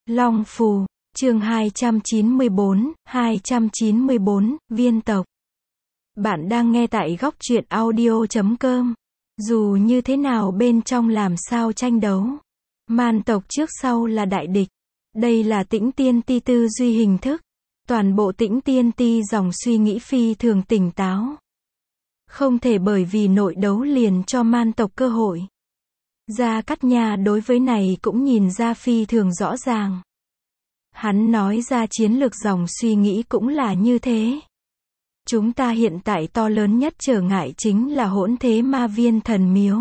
Long Phù, chương 294, viên tộc. Bạn đang nghe tại góc truyện audio.com. Dù như thế nào bên trong làm sao tranh đấu. Man tộc trước sau là đại địch. Đây là Tĩnh Tiên Ti tư duy hình thức. Toàn bộ Tĩnh Tiên Ti dòng suy nghĩ phi thường tỉnh táo. Không thể bởi vì nội đấu liền cho man tộc cơ hội. Gia Cát Nha đối với này cũng nhìn ra phi thường rõ ràng. Hắn nói ra chiến lược dòng suy nghĩ cũng là như thế. Chúng ta hiện tại to lớn nhất trở ngại chính là hỗn thế ma viên thần miếu.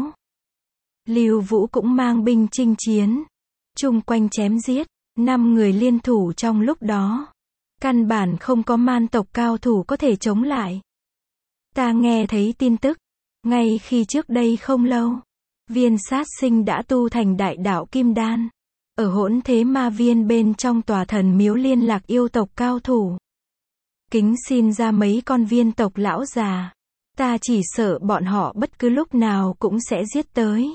Lưu Vũ cũng mang binh chinh chiến. Chung quanh chém giết, 5 người liên thủ trong lúc đó. Căn bản không có man tộc cao thủ có thể chống lại. Ta nghe thấy tin tức, ngay khi trước đây không lâu, Viên Sát Sinh đã tu thành đại đạo kim đan. Ở hỗn thế ma viên bên trong tòa thần miếu liên lạc yêu tộc cao thủ. Kính xin ra mấy con viên tộc lão già. Ta chỉ sợ bọn họ bất cứ lúc nào cũng sẽ giết tới.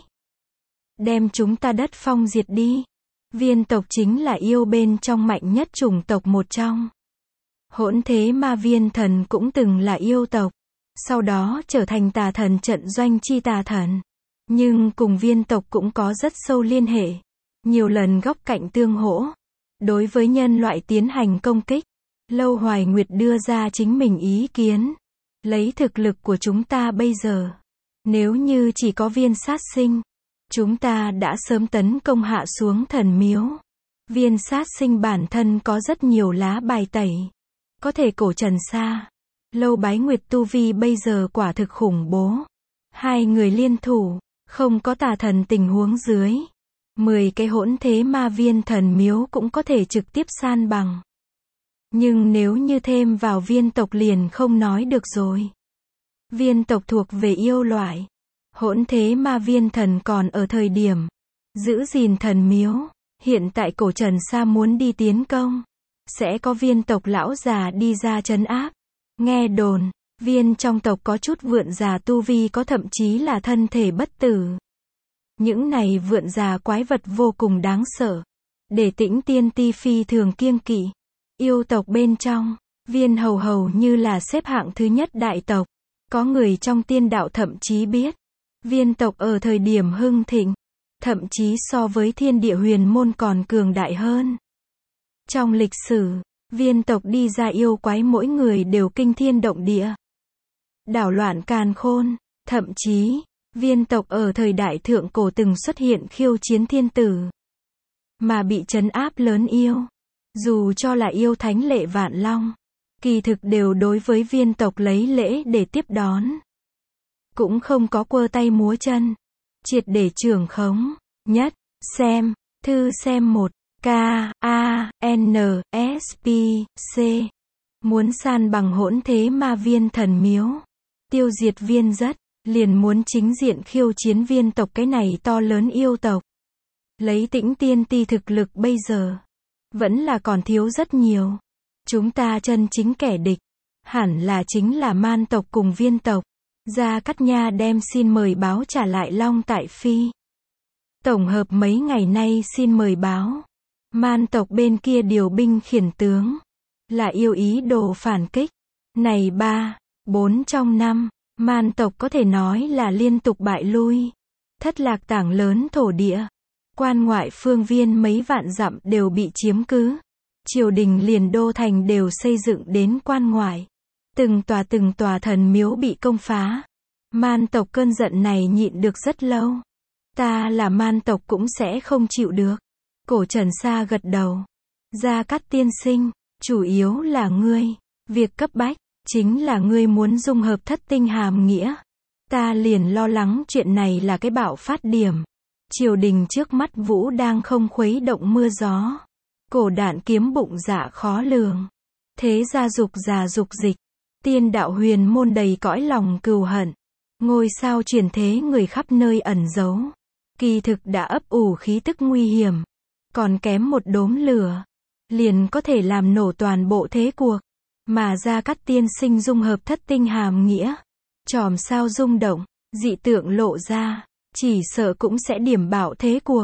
Đem chúng ta đất phong diệt đi. Viên tộc chính là yêu bên trong mạnh nhất chủng tộc một trong. Hỗn thế ma viên thần cũng từng là yêu tộc. Sau đó trở thành tà thần trận doanh chi tà thần. Nhưng cùng viên tộc cũng có rất sâu liên hệ. Nhiều lần góc cạnh tương hỗ. Đối với nhân loại tiến hành công kích. Lâu Hoài Nguyệt đưa ra chính mình ý kiến. Lấy thực lực của chúng ta bây giờ. Nếu như chỉ có Viên Sát Sinh. Chúng ta đã sớm tấn công hạ xuống thần miếu. Viên Sát Sinh bản thân có rất nhiều lá bài tẩy. Có thể cổ trần xa. Lâu Bái Nguyệt tu vi bây giờ quả thực khủng bố. 2 người liên thủ. Không có tà thần tình huống dưới. 10 cái hỗn thế ma viên thần miếu cũng có thể trực tiếp san bằng. Nhưng nếu như thêm vào viên tộc liền không nói được rồi. Viên tộc thuộc về yêu loại. Hỗn thế ma viên thần còn ở thời điểm giữ gìn thần miếu. Hiện tại cổ trần sa muốn đi tiến công. Sẽ có viên tộc lão già đi ra trấn áp. Nghe đồn, viên trong tộc có chút vượn già tu vi có thậm chí là thân thể bất tử. Những này vượn già quái vật vô cùng đáng sợ. Để Tĩnh Tiên Ti phi thường kiêng kỵ. Yêu tộc bên trong, viên hầu hầu như là xếp hạng thứ nhất đại tộc. Có người trong tiên đạo thậm chí biết. Viên tộc ở thời điểm hưng thịnh. Thậm chí so với thiên địa huyền môn còn cường đại hơn. Trong lịch sử, viên tộc đi ra yêu quái mỗi người đều kinh thiên động địa. Đảo loạn càn khôn, thậm chí, viên tộc ở thời đại thượng cổ từng xuất hiện khiêu chiến thiên tử. Mà bị trấn áp lớn yêu. Dù cho là yêu thánh Lệ Vạn Long. Kỳ thực đều đối với viên tộc lấy lễ để tiếp đón. Cũng không có quơ tay múa chân. Triệt để trưởng khống. Nhất, xem, thư xem 1. K, A, N, S, P, C. Muốn san bằng hỗn thế ma viên thần miếu. Tiêu diệt viên rất. Liền muốn chính diện khiêu chiến viên tộc cái này to lớn yêu tộc. Lấy Tĩnh Tiên Ti thực lực bây giờ. Vẫn là còn thiếu rất nhiều. Chúng ta chân chính kẻ địch. Hẳn là chính là man tộc cùng viên tộc. Gia Cát Nha đem xin mời báo trả lại Long Tại Phi. Tổng hợp mấy ngày nay xin mời báo. Man tộc bên kia điều binh khiển tướng. Là yêu ý đồ phản kích. Này 3, 4 trong năm. Man tộc có thể nói là liên tục bại lui. Thất lạc tảng lớn thổ địa. Quan ngoại phương viên mấy vạn dặm đều bị chiếm cứ. Triều đình liền đô thành đều xây dựng đến quan ngoại. Từng tòa thần miếu bị công phá. Man tộc cơn giận này nhịn được rất lâu. Ta là man tộc cũng sẽ không chịu được. Cổ Trần Sa gật đầu. Gia Cát tiên sinh, chủ yếu là ngươi. Việc cấp bách, chính là ngươi muốn dung hợp thất tinh hàm nghĩa. Ta liền lo lắng chuyện này là cái bạo phát điểm. Triều đình trước mắt Vũ đang không khuấy động mưa gió. Cổ đạn kiếm bụng dạ khó lường. Thế gia dục già dục dịch. Tiên đạo huyền môn đầy cõi lòng cừu hận. Ngôi sao chuyển thế người khắp nơi ẩn giấu. Kỳ thực đã ấp ủ khí tức nguy hiểm. Còn kém một đốm lửa. Liền có thể làm nổ toàn bộ thế cuộc. Mà Gia Cát tiên sinh dung hợp thất tinh hàm nghĩa. Chòm sao rung động, dị tượng lộ ra. Chỉ sợ cũng sẽ điểm bạo thế cuộc.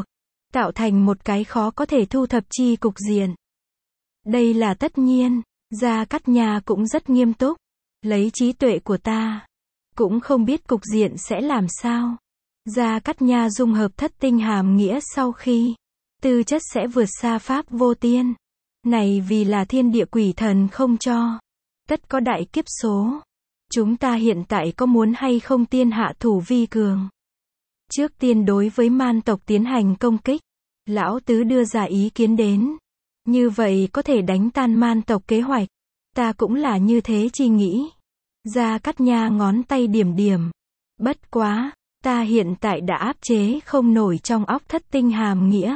tạo thành một cái khó có thể thu thập chi cục diện. Đây là tất nhiên, Gia Cát Nha cũng rất nghiêm túc, lấy trí tuệ của ta, cũng không biết cục diện sẽ làm sao. Gia Cát Nha dung hợp thất tinh hàm nghĩa sau khi, tư chất sẽ vượt xa pháp vô tiên. Này vì là thiên địa quỷ thần không cho, tất có đại kiếp số. Chúng ta hiện tại có muốn hay không tiên hạ thủ vi cường? Trước tiên đối với man tộc tiến hành công kích, lão tứ đưa ra ý kiến đến. Như vậy có thể đánh tan man tộc kế hoạch. Ta cũng là như thế chi nghĩ. Gia Cát Nha ngón tay điểm điểm. Bất quá, ta hiện tại đã áp chế không nổi trong óc thất tinh hàm nghĩa.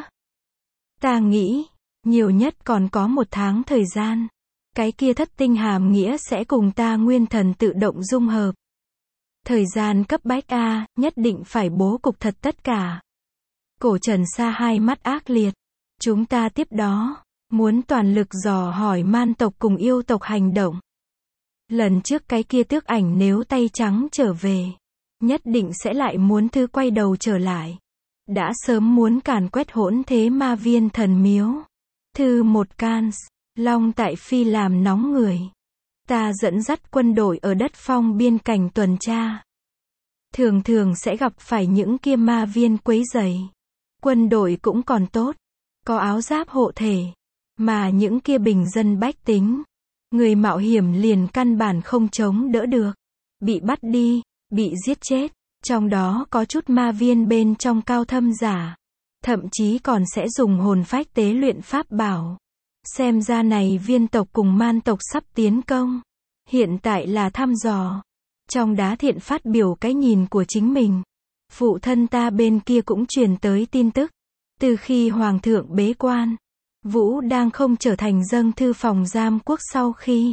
Ta nghĩ, nhiều nhất còn có 1 tháng thời gian. Cái kia thất tinh hàm nghĩa sẽ cùng ta nguyên thần tự động dung hợp. Thời gian cấp bách a, nhất định phải bố cục thật tất cả. Cổ Trần Sa hai mắt ác liệt. Chúng ta tiếp đó, muốn toàn lực dò hỏi man tộc cùng yêu tộc hành động. Lần trước cái kia Tước Ảnh nếu tay trắng trở về, nhất định sẽ lại muốn thư quay đầu trở lại. Đã sớm muốn càn quét hỗn thế ma viên thần miếu. Thư 1 Cans, Long tại Phi làm nóng người. Ta dẫn dắt quân đội ở đất phong biên cảnh tuần tra. Thường thường sẽ gặp phải những kia ma viên quấy rầy. Quân đội cũng còn tốt, có áo giáp hộ thể. Mà những kia bình dân bách tính, người mạo hiểm liền căn bản không chống đỡ được. Bị bắt đi, bị giết chết. Trong đó có chút ma viên bên trong cao thâm giả. Thậm chí còn sẽ dùng hồn phách tế luyện pháp bảo. Xem ra này viên tộc cùng man tộc sắp tiến công. Hiện tại là thăm dò. Trong Đá Thiện phát biểu cái nhìn của chính mình. Phụ thân ta bên kia cũng truyền tới tin tức. Từ khi Hoàng thượng bế quan, Vũ đang không trở thành dâng thư phòng giam quốc sau khi.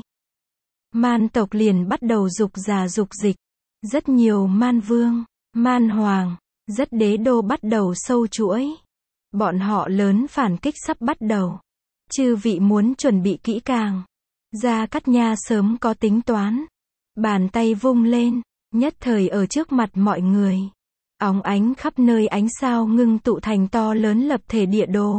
Man tộc liền bắt đầu dục già dục dịch. Rất nhiều man vương, man hoàng, rất đế đô bắt đầu sâu chuỗi. Bọn họ lớn phản kích sắp bắt đầu. Chư vị muốn chuẩn bị kỹ càng. Gia Cát Nha sớm có tính toán. Bàn tay vung lên, nhất thời ở trước mặt mọi người. Óng ánh khắp nơi ánh sao ngưng tụ thành to lớn lập thể địa đồ.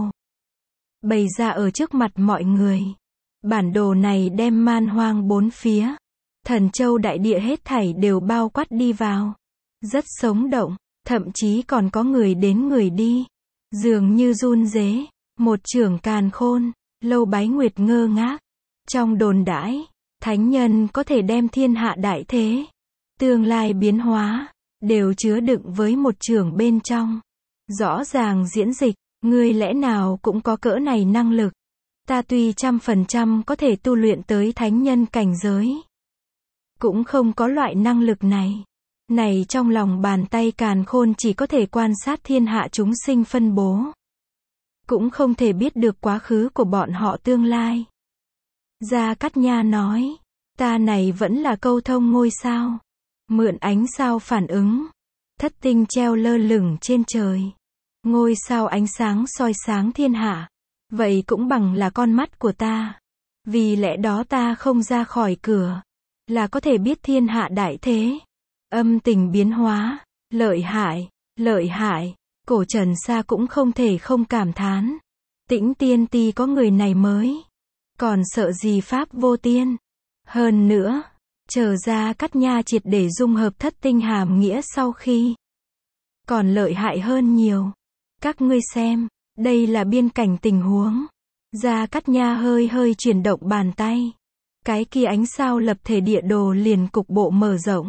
Bày ra ở trước mặt mọi người. Bản đồ này đem man hoang 4 phía. Thần châu đại địa hết thảy đều bao quát đi vào. Rất sống động, thậm chí còn có người đến người đi. Dường như run rế. Một trưởng càn khôn, Lâu Bái Nguyệt ngơ ngác. Trong đồn đãi, thánh nhân có thể đem thiên hạ đại thế, tương lai biến hóa, đều chứa đựng với một trưởng bên trong. Rõ ràng diễn dịch, ngươi lẽ nào cũng có cỡ này năng lực. Ta tuy 100% có thể tu luyện tới thánh nhân cảnh giới, cũng không có loại năng lực này. Này trong lòng bàn tay càn khôn chỉ có thể quan sát thiên hạ chúng sinh phân bố. Cũng không thể biết được quá khứ của bọn họ tương lai. Gia Cát Nha nói, ta này vẫn là câu thông ngôi sao. Mượn ánh sao phản ứng. Thất tinh treo lơ lửng trên trời. Ngôi sao ánh sáng soi sáng thiên hạ. Vậy cũng bằng là con mắt của ta. Vì lẽ đó ta không ra khỏi cửa, là có thể biết thiên hạ đại thế. Âm tình biến hóa. Lợi hại, lợi hại. Cổ Trần Sa cũng không thể không cảm thán. Tĩnh Tiên Ti có người này mới. Còn sợ gì pháp vô tiên. Hơn nữa, chờ Gia Cát Nha triệt để dung hợp thất tinh hàm nghĩa sau khi. Còn lợi hại hơn nhiều. Các ngươi xem, đây là biên cảnh tình huống. Gia Cát Nha hơi hơi chuyển động bàn tay. Cái kia ánh sao lập thể địa đồ liền cục bộ mở rộng.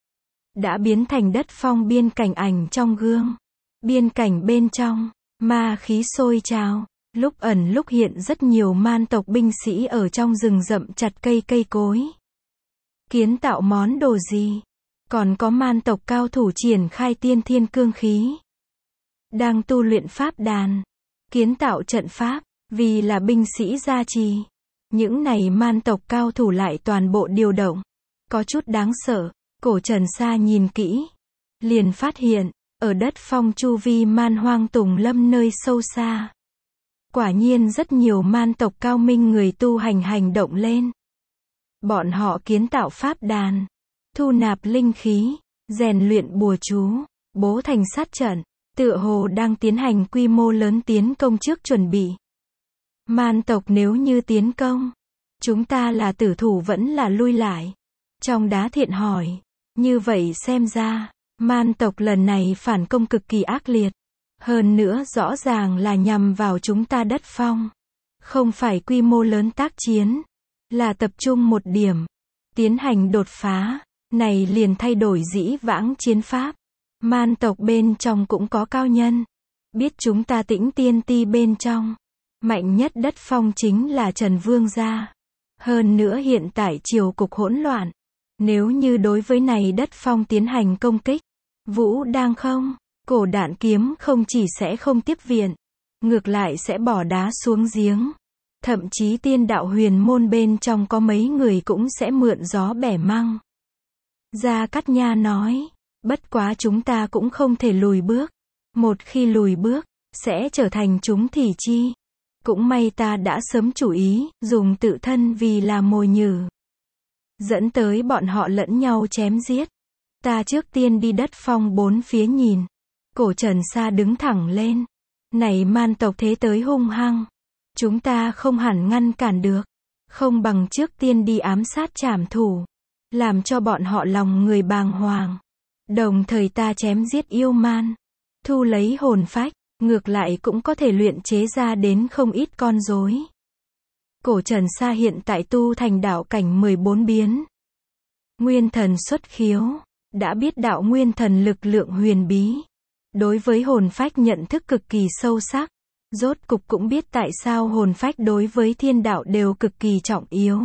Đã biến thành đất phong biên cảnh ảnh trong gương. Biên cảnh bên trong, ma khí sôi trào. Lúc ẩn lúc hiện rất nhiều man tộc binh sĩ ở trong rừng rậm chặt cây cối. Kiến tạo món đồ gì? Còn có man tộc cao thủ triển khai tiên thiên cương khí. Đang tu luyện pháp đàn. Kiến tạo trận pháp, vì là binh sĩ gia trì. Những này man tộc cao thủ lại toàn bộ điều động. Có chút đáng sợ, Cổ Trần Sa nhìn kỹ. Liền phát hiện, ở đất phong chu vi man hoang tùng lâm nơi sâu xa. Quả nhiên rất nhiều man tộc cao minh người tu hành hành động lên. Bọn họ kiến tạo pháp đàn, thu nạp linh khí, rèn luyện bùa chú, bố thành sát trận, tựa hồ đang tiến hành quy mô lớn tiến công trước chuẩn bị. Man tộc nếu như tiến công, chúng ta là tử thủ vẫn là lui lại? Trong Đá Thiện hỏi. Như vậy xem ra, man tộc lần này phản công cực kỳ ác liệt. Hơn nữa rõ ràng là nhằm vào chúng ta đất phong. Không phải quy mô lớn tác chiến, là tập trung một điểm, tiến hành đột phá, này liền thay đổi dĩ vãng chiến pháp. Man tộc bên trong cũng có cao nhân, biết chúng ta Tĩnh Tiên Ti bên trong, mạnh nhất đất phong chính là Trần Vương gia. Hơn nữa hiện tại triều cục hỗn loạn, nếu như đối với này đất phong tiến hành công kích, Vũ đang không, Cổ Đạn Kiếm không chỉ sẽ không tiếp viện, ngược lại sẽ bỏ đá xuống giếng. Thậm chí Tiên Đạo Huyền Môn bên trong có mấy người cũng sẽ mượn gió bẻ măng. Gia Cát Nha nói, bất quá chúng ta cũng không thể lùi bước. Một khi lùi bước, sẽ trở thành chúng thì chi. Cũng may ta đã sớm chủ ý, dùng tự thân vì là mồi nhử. Dẫn tới bọn họ lẫn nhau chém giết. Ta trước tiên đi đất phong bốn phía nhìn. Cổ Trần Sa đứng thẳng lên. Này man tộc thế tới hung hăng. Chúng ta không hẳn ngăn cản được. Không bằng trước tiên đi ám sát trảm thủ. Làm cho bọn họ lòng người bàng hoàng. Đồng thời ta chém giết yêu man. Thu lấy hồn phách. Ngược lại cũng có thể luyện chế ra đến không ít con rối. Cổ Trần Sa hiện tại tu thành đạo cảnh 14 biến. Nguyên thần xuất khiếu. Đã biết đạo nguyên thần lực lượng huyền bí. Đối với hồn phách nhận thức cực kỳ sâu sắc. Rốt cục cũng biết tại sao hồn phách đối với thiên đạo đều cực kỳ trọng yếu.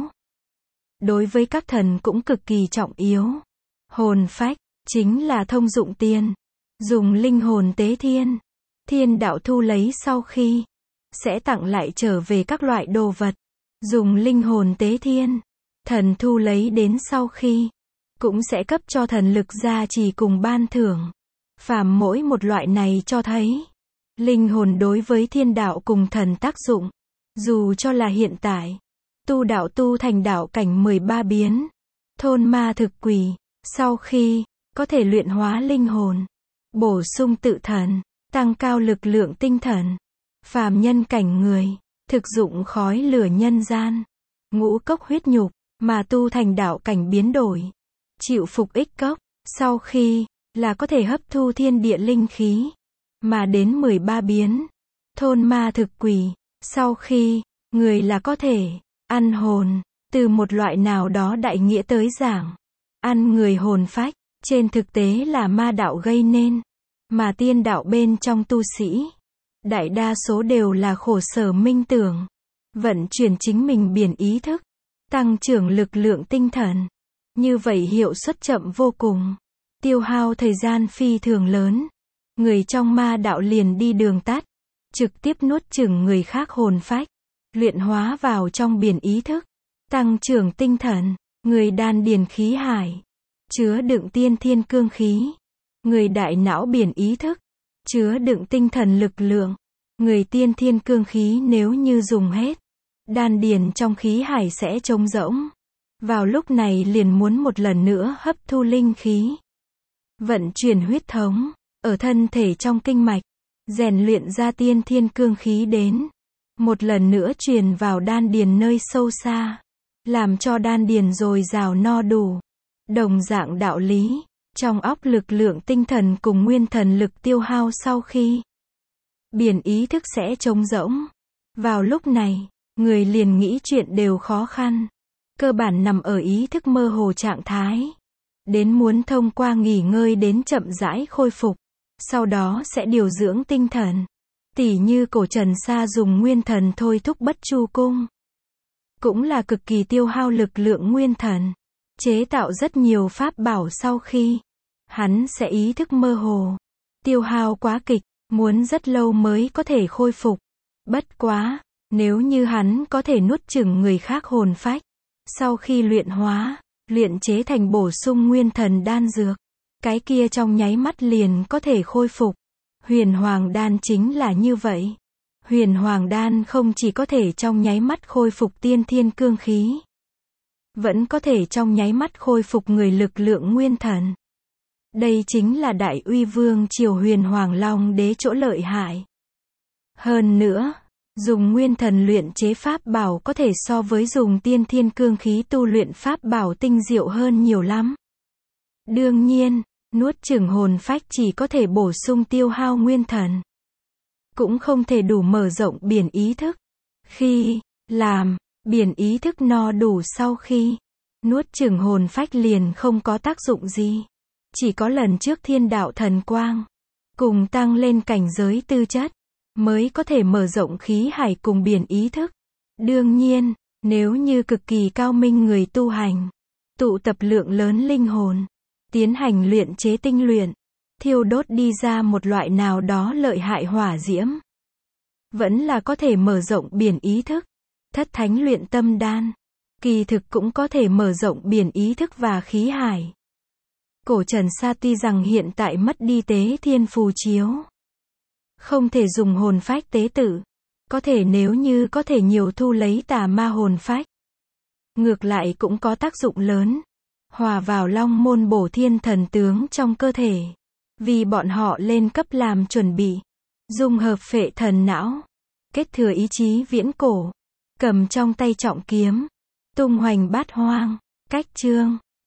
Đối với các thần cũng cực kỳ trọng yếu. Hồn phách, chính là thông dụng tiền. Dùng linh hồn tế thiên. Thiên đạo thu lấy sau khi, sẽ tặng lại trở về các loại đồ vật. Dùng linh hồn tế thiên. Thần thu lấy đến sau khi, cũng sẽ cấp cho thần lực gia trì cùng ban thưởng. Phàm mỗi một loại này cho thấy, linh hồn đối với thiên đạo cùng thần tác dụng. Dù cho là hiện tại, tu đạo tu thành đạo cảnh 13 biến, thôn ma thực quỷ, sau khi, có thể luyện hóa linh hồn, bổ sung tự thần, tăng cao lực lượng tinh thần. Phàm nhân cảnh người, thực dụng khói lửa nhân gian, ngũ cốc huyết nhục, mà tu thành đạo cảnh biến đổi. Chịu phục ích cốc, sau khi, là có thể hấp thu thiên địa linh khí. Mà đến 13 biến, thôn ma thực quỷ, sau khi, người là có thể, ăn hồn, từ một loại nào đó đại nghĩa tới giảng. Ăn người hồn phách, trên thực tế là ma đạo gây nên. Mà tiên đạo bên trong tu sĩ, đại đa số đều là khổ sở minh tưởng. Vận chuyển chính mình biển ý thức, tăng trưởng lực lượng tinh thần. Như vậy hiệu suất chậm vô cùng, tiêu hao thời gian phi thường lớn. Người trong ma đạo liền đi đường tắt, trực tiếp nuốt chửng người khác hồn phách, luyện hóa vào trong biển ý thức, tăng trưởng tinh thần. Người đan điền khí hải, chứa đựng tiên thiên cương khí. Người đại não biển ý thức, chứa đựng tinh thần lực lượng. Người tiên thiên cương khí nếu như dùng hết, đan điền trong khí hải sẽ trống rỗng. Vào lúc này liền muốn một lần nữa hấp thu linh khí. Vận chuyển huyết thống, ở thân thể trong kinh mạch, rèn luyện ra tiên thiên cương khí đến. Một lần nữa truyền vào đan điền nơi sâu xa, làm cho đan điền dồi dào no đủ. Đồng dạng đạo lý, trong óc lực lượng tinh thần cùng nguyên thần lực tiêu hao sau khi, biển ý thức sẽ trống rỗng. Vào lúc này, người liền nghĩ chuyện đều khó khăn. Cơ bản nằm ở ý thức mơ hồ trạng thái. Đến muốn thông qua nghỉ ngơi đến chậm rãi khôi phục. Sau đó sẽ điều dưỡng tinh thần. Tỉ như Cổ Trần Sa dùng nguyên thần thôi thúc Bất Chu Cung. Cũng là cực kỳ tiêu hao lực lượng nguyên thần. Chế tạo rất nhiều pháp bảo sau khi, hắn sẽ ý thức mơ hồ. Tiêu hao quá kịch, muốn rất lâu mới có thể khôi phục. Bất quá, nếu như hắn có thể nuốt chửng người khác hồn phách. Sau khi luyện hóa, luyện chế thành bổ sung nguyên thần đan dược. Cái kia trong nháy mắt liền có thể khôi phục. Huyền Hoàng Đan chính là như vậy. Huyền Hoàng Đan không chỉ có thể trong nháy mắt khôi phục tiên thiên cương khí. Vẫn có thể trong nháy mắt khôi phục người lực lượng nguyên thần. Đây chính là đại uy vương triều Huyền Hoàng Long Đế chỗ lợi hại. Hơn nữa, dùng nguyên thần luyện chế pháp bảo có thể so với dùng tiên thiên cương khí tu luyện pháp bảo tinh diệu hơn nhiều lắm. Đương nhiên, nuốt chửng hồn phách chỉ có thể bổ sung tiêu hao nguyên thần, cũng không thể đủ mở rộng biển ý thức. Khi làm biển ý thức no đủ sau khi nuốt chửng hồn phách liền không có tác dụng gì. Chỉ có lần trước thiên đạo thần quang, cùng tăng lên cảnh giới tư chất, mới có thể mở rộng khí hải cùng biển ý thức. Đương nhiên, nếu như cực kỳ cao minh người tu hành, tụ tập lượng lớn linh hồn, tiến hành luyện chế tinh luyện, thiêu đốt đi ra một loại nào đó lợi hại hỏa diễm, vẫn là có thể mở rộng biển ý thức. Thất thánh luyện tâm đan, kỳ thực cũng có thể mở rộng biển ý thức và khí hải. Cổ Trần Sa tuy rằng hiện tại mất đi tế thiên phù chiếu, không thể dùng hồn phách tế tự, có thể nếu như có thể nhiều thu lấy tà ma hồn phách, ngược lại cũng có tác dụng lớn, hòa vào long môn bổ thiên thần tướng trong cơ thể, vì bọn họ lên cấp làm chuẩn bị, dung hợp phệ thần não, kết thừa ý chí viễn cổ, cầm trong tay trọng kiếm, tung hoành bát hoang, cách chương.